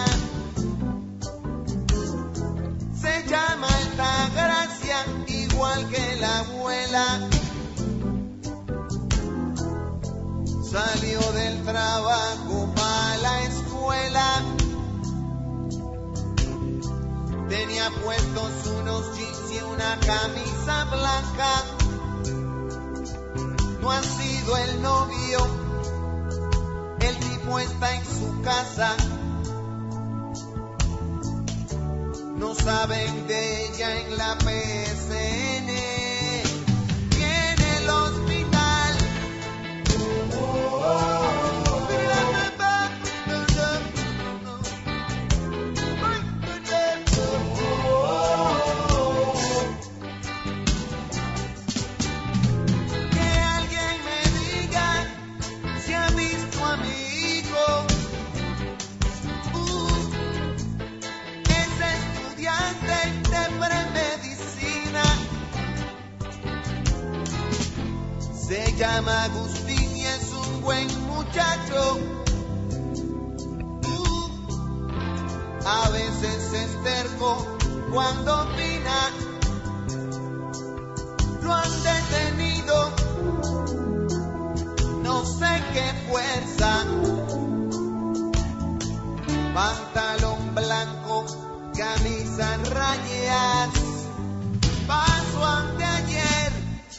[SPEAKER 2] Se llama Altagracia, igual que la abuela. Salió del trabajo para la escuela. Tenía puestos unos jeans y una camisa blanca. No ha sido el novio, el tipo está en su casa. No saben de ella en la P S N, tiene el hospital. Oh, oh, oh. Que alguien me diga si ha visto a mi hijo. Uh, ese llama Agustín y es un buen muchacho. Uh, a veces es terco cuando opina. Lo han detenido, no sé qué fuerza. Pantalón blanco, camisa rayas, paso anteayer.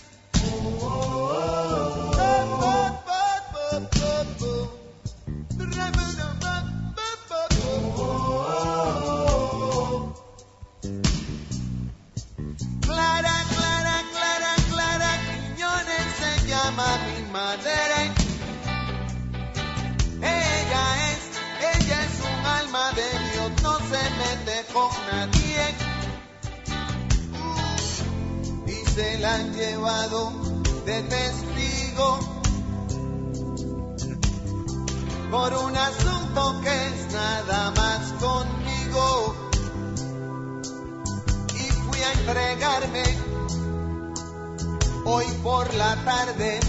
[SPEAKER 2] Clara, Clara, Clara, Clara Quiñones se llama mi madre. Ella es, ella es un alma de Dios, no se mete con nadie. Uh, y se la han llevado de testigo por un asunto que es nada más conmigo. Y fui a entregarme hoy por la tarde.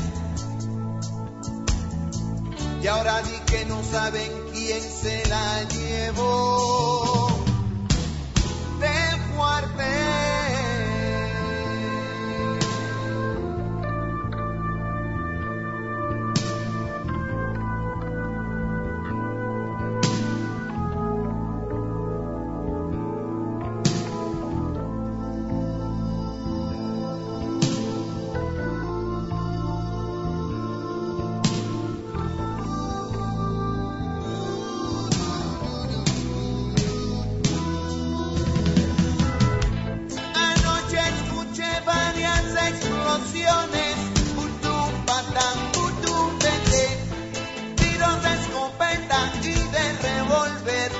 [SPEAKER 2] Y ahora di que no saben quién se la llevó de fuerte. Tiros de escopeta y de revólver,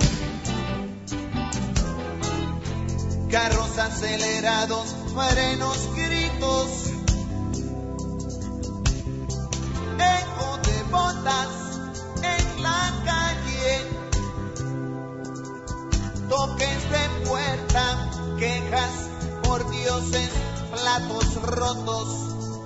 [SPEAKER 2] carros acelerados, frenos, gritos, eco de botas en la calle, toques de puerta, quejas por dioses, platos rotos.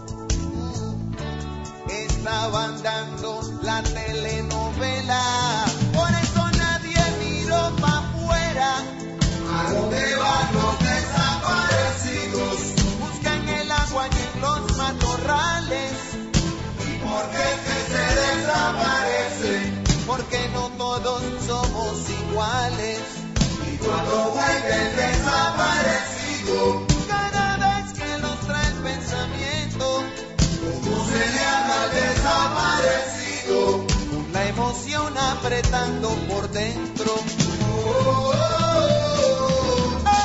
[SPEAKER 2] Estaban dando la telenovela, por eso nadie miró pa' afuera. ¿A dónde van los desaparecidos? Buscan el agua y en los matorrales. ¿Y por qué que se desaparecen? Porque no todos somos iguales. Y cuando vuelve el desaparecido, cada vez que los trae el pensamiento, ¿cómo se le llama al desaparecido? Con la emoción apretando por dentro. Oh, oh, oh, oh,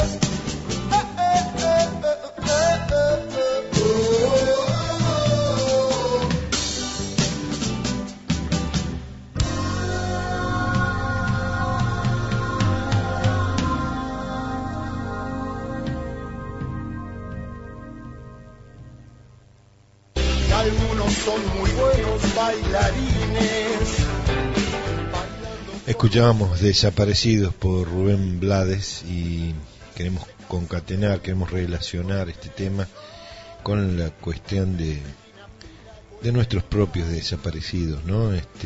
[SPEAKER 4] algunos son muy buenos bailarines.
[SPEAKER 1] Escuchábamos Desaparecidos por Rubén Blades y queremos concatenar, queremos relacionar este tema con la cuestión de de nuestros propios desaparecidos, ¿no? Este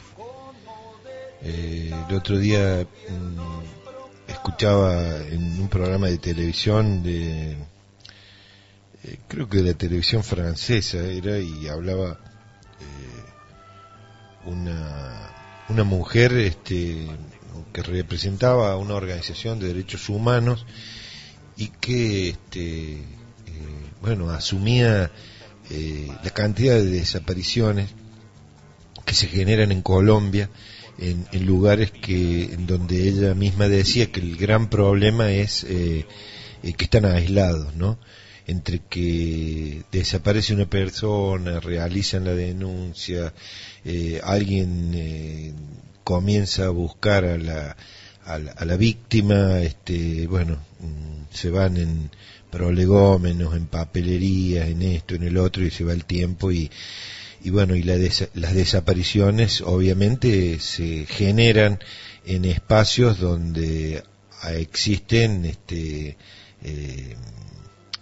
[SPEAKER 1] eh, el otro día mmm, escuchaba en un programa de televisión de creo que de la televisión francesa era, y hablaba eh, una una mujer este que representaba a una organización de derechos humanos y que este eh, bueno asumía eh, la cantidad de desapariciones que se generan en Colombia en, en lugares que en donde ella misma decía que el gran problema es eh, eh, que están aislados, ¿no? Entre que desaparece una persona, realizan la denuncia, eh, alguien eh, comienza a buscar a la, a la, a la víctima, este, bueno, mm, se van en prolegómenos, en papelerías, en esto, en el otro, y se va el tiempo y, y bueno, y la desa- las desapariciones obviamente se generan en espacios donde existen, este, eh,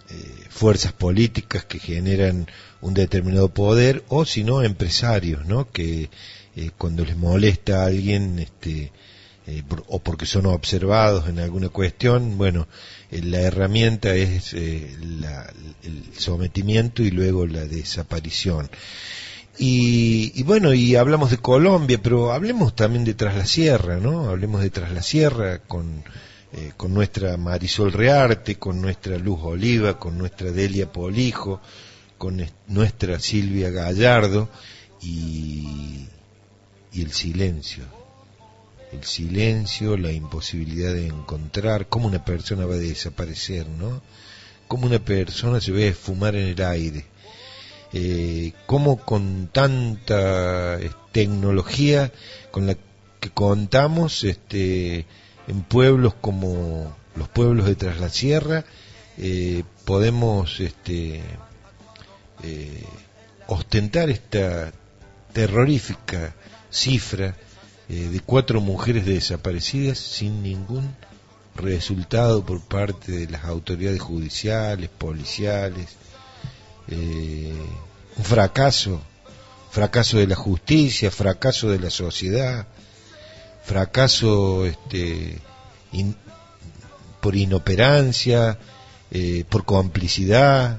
[SPEAKER 1] eh, fuerzas políticas que generan un determinado poder, o si no empresarios, ¿no? Que eh, cuando les molesta a alguien, este, eh, por, o porque son observados en alguna cuestión, bueno, eh, la herramienta es eh, la, el sometimiento y luego la desaparición. Y, y bueno, y hablamos de Colombia, pero hablemos también de Tras la Sierra, ¿no? Hablemos de Tras la Sierra con, eh, con nuestra Marisol Rearte, con nuestra Luz Oliva, con nuestra Delia Polijo, con est- nuestra Silvia Gallardo, y, y el silencio. El silencio, la imposibilidad de encontrar, cómo una persona va a desaparecer, ¿no? Cómo una persona se va a esfumar en el aire. Eh, cómo con tanta eh, tecnología con la que contamos este, en pueblos como los pueblos de Tras la Sierra, eh, podemos este, eh, ostentar esta terrorífica cifra eh, de cuatro mujeres desaparecidas sin ningún resultado por parte de las autoridades judiciales, policiales. Eh, un fracaso, fracaso de la justicia, fracaso de la sociedad, fracaso este, in, por inoperancia, eh, por complicidad,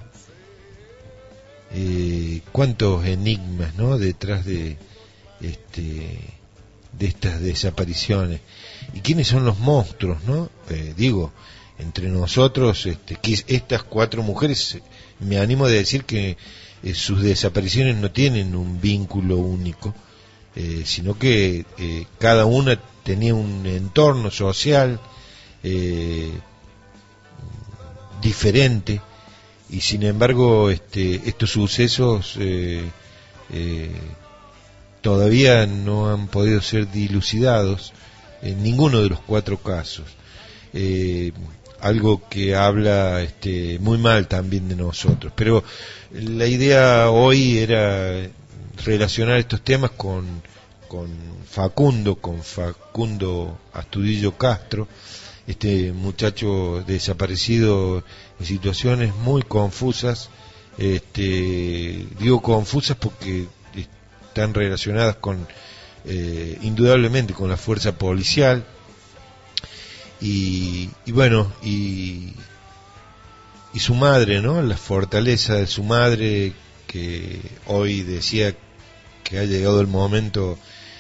[SPEAKER 1] eh, cuántos enigmas, ¿no? Detrás de este, de estas desapariciones. ¿Y quiénes son los monstruos, no? Eh, digo, entre nosotros, este, que estas cuatro mujeres, me animo a decir que eh, sus desapariciones no tienen un vínculo único, eh, sino que eh, cada una tenía un entorno social eh, diferente, y sin embargo este, estos sucesos eh, eh, todavía no han podido ser dilucidados en ninguno de los cuatro casos. Eh, algo que habla este, muy mal también de nosotros, pero la idea hoy era relacionar estos temas con, con Facundo, con Facundo Astudillo Castro, este muchacho desaparecido en situaciones muy confusas, este, digo confusas porque están relacionadas con, eh, indudablemente con la fuerza policial. Y, y bueno, y, y su madre, ¿no? La fortaleza de su madre, que hoy decía que ha llegado el momento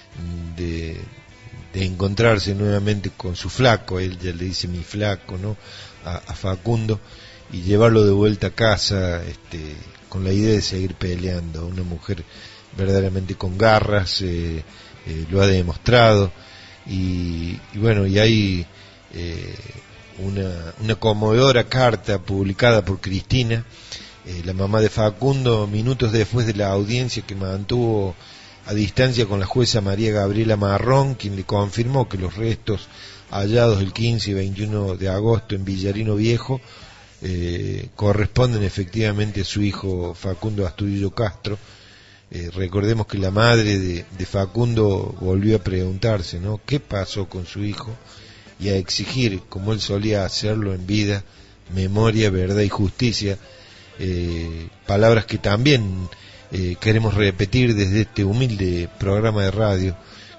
[SPEAKER 1] de, de encontrarse nuevamente con su flaco, él ya le dice mi flaco, ¿no? A, a Facundo, y llevarlo de vuelta a casa, este, con la idea de seguir peleando. Una mujer verdaderamente con garras, eh, eh, lo ha demostrado, y, y bueno, y hay Eh, una, una conmovedora carta publicada por Cristina, eh, la mamá de Facundo, minutos después de la audiencia que mantuvo a distancia con la jueza María Gabriela Marrón, quien le confirmó que los restos hallados el quince y veintiuno de agosto en Villarino Viejo eh, corresponden efectivamente a su hijo Facundo Astudillo Castro. Eh, recordemos que la madre de, de Facundo volvió a preguntarse, ¿no?, qué pasó con su hijo, y a exigir, como él solía hacerlo en vida, memoria, verdad y justicia, eh, palabras que también eh, queremos repetir desde este humilde programa de radio: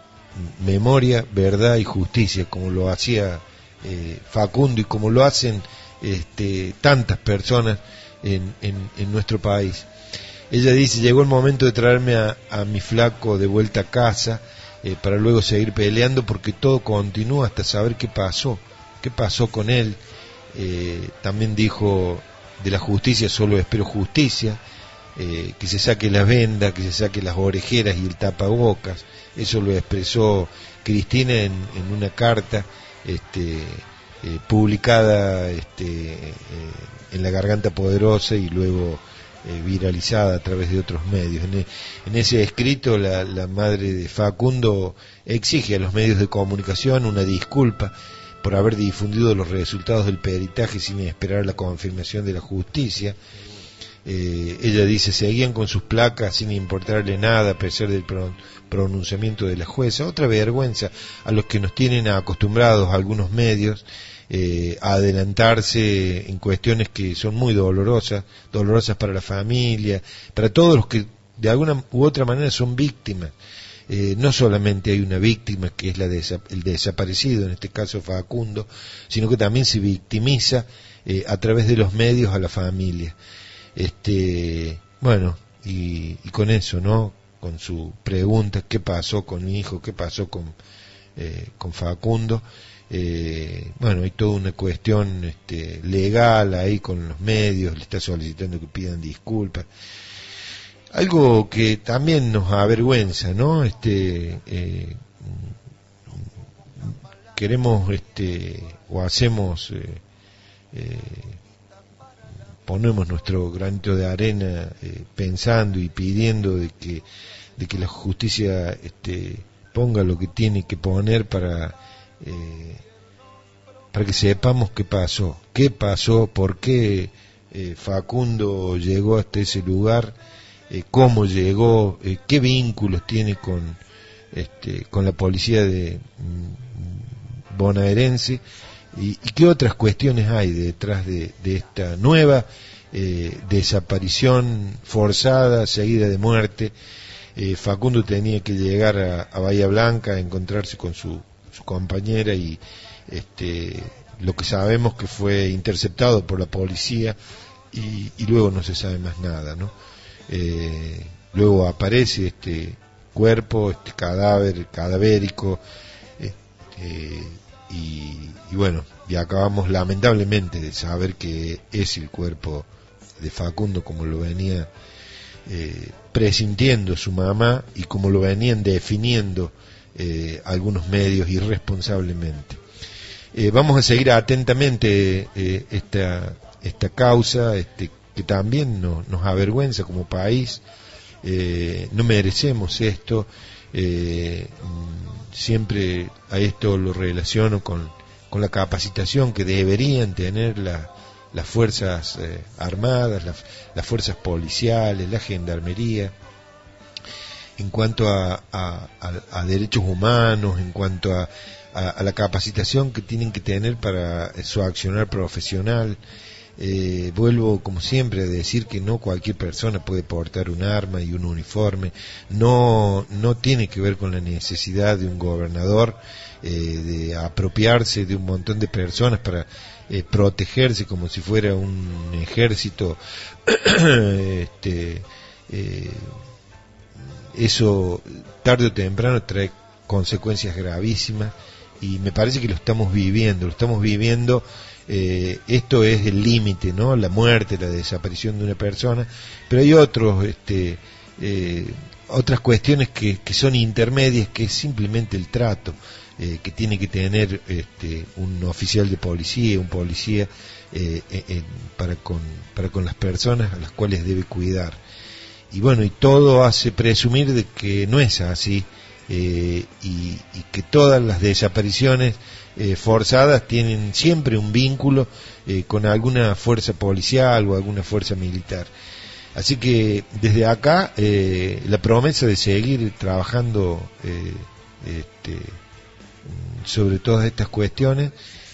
[SPEAKER 1] memoria, verdad y justicia, como lo hacía eh, Facundo y como lo hacen este, tantas personas en, en, en nuestro país. Ella dice: llegó el momento de traerme a, a mi flaco de vuelta a casa, Eh, para luego seguir peleando, porque todo continúa hasta saber qué pasó, qué pasó con él. Eh, también dijo: de la justicia solo espero justicia, eh, que se saque las vendas, que se saque las orejeras y el tapabocas. Eso lo expresó Cristina en, en una carta este, eh, publicada este, eh, en La Garganta Poderosa y luego Eh, viralizada a través de otros medios. En, e, en ese escrito la, la madre de Facundo exige a los medios de comunicación una disculpa por haber difundido los resultados del peritaje sin esperar la confirmación de la justicia. Eh, ella dice: seguían con sus placas sin importarle nada a pesar del pro, pronunciamiento de la jueza. Otra vergüenza a los que nos tienen acostumbrados algunos medios eh, adelantarse en cuestiones que son muy dolorosas, dolorosas para la familia, para todos los que de alguna u otra manera son víctimas. Eh, no solamente hay una víctima que es la de el desaparecido, en este caso Facundo, sino que también se victimiza eh, a través de los medios a la familia. Este, bueno, y, y con eso, ¿no? Con su pregunta, ¿qué pasó con mi hijo? ¿Qué pasó con, eh, con Facundo? Eh, bueno, hay toda una cuestión este, legal ahí con los medios, le está solicitando que pidan disculpas. Algo que también nos avergüenza, ¿no? Este, eh, queremos, este, o hacemos, eh, eh, ponemos nuestro granito de arena eh, pensando y pidiendo de que, de que la justicia, este, ponga lo que tiene que poner para, eh, para que sepamos qué pasó, qué pasó, por qué eh, Facundo llegó hasta ese lugar. Eh, cómo llegó, eh, qué vínculos tiene con este, con la policía de mm, bonaerense y, y qué otras cuestiones hay detrás de, de esta nueva eh, desaparición forzada, seguida de muerte. eh, Facundo tenía que llegar a, a Bahía Blanca a encontrarse con su, su compañera y este, lo que sabemos que fue interceptado por la policía y, y luego no se sabe más nada, ¿no? Eh, luego aparece este cuerpo, este cadáver cadavérico, este, y, y bueno, y acabamos lamentablemente de saber que es el cuerpo de Facundo como lo venía eh, presintiendo su mamá y como lo venían definiendo eh, algunos medios irresponsablemente. Eh, vamos a seguir atentamente eh, esta esta causa, este que también no, nos avergüenza como país. Eh, no merecemos esto. Eh, siempre a esto lo relaciono con, con la capacitación que deberían tener la, las fuerzas eh, armadas, la, las fuerzas policiales, la gendarmería, en cuanto a, a, a, a derechos humanos, en cuanto a, a, a la capacitación que tienen que tener para su accionar profesional. Eh, vuelvo como siempre a decir que no cualquier persona puede portar un arma y un uniforme, no no tiene que ver con la necesidad de un gobernador eh, de apropiarse de un montón de personas para eh, protegerse como si fuera un ejército. este, eh, eso tarde o temprano trae consecuencias gravísimas y me parece que lo estamos viviendo, lo estamos viviendo. Eh, esto es el límite, ¿no? La muerte, la desaparición de una persona, pero hay otros, este, eh, otras cuestiones que, que son intermedias, que es simplemente el trato eh, que tiene que tener este, un oficial de policía, un policía eh, eh, para con para con las personas a las cuales debe cuidar. Y bueno, y todo hace presumir de que no es así. Eh, y, y que todas las desapariciones eh, forzadas tienen siempre un vínculo eh, con alguna fuerza policial o alguna fuerza militar. Así que desde acá eh, la promesa de seguir trabajando eh, este, sobre todas estas cuestiones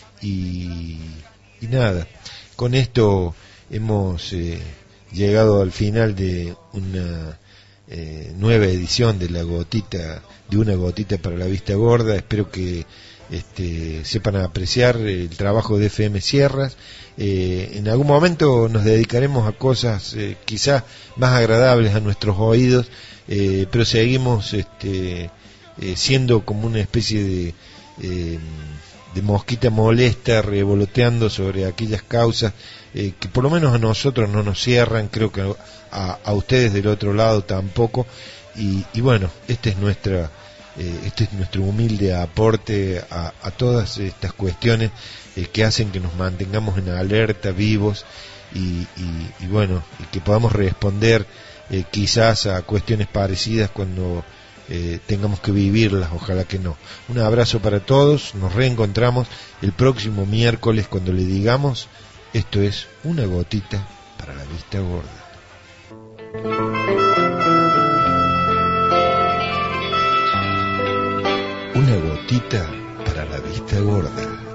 [SPEAKER 1] y, y nada, con esto hemos eh, llegado al final de una Eh, nueva edición de la gotita, de una gotita para la vista gorda. Espero que este, sepan apreciar el trabajo de F M Sierras. Eh, en algún momento nos dedicaremos a cosas eh, quizás más agradables a nuestros oídos, eh, pero seguimos este, eh, siendo como una especie de eh, de mosquita molesta revoloteando sobre aquellas causas eh, que por lo menos a nosotros no nos cierran, creo que a, a ustedes del otro lado tampoco, y, y bueno, este es nuestra eh, este es nuestro humilde aporte a, a todas estas cuestiones eh, que hacen que nos mantengamos en alerta, vivos y, y, y bueno, y que podamos responder eh, quizás a cuestiones parecidas cuando Eh, tengamos que vivirlas, ojalá que no. Un abrazo para todos, nos reencontramos el próximo miércoles cuando le digamos, esto es una gotita para la vista gorda. Una gotita para la vista gorda.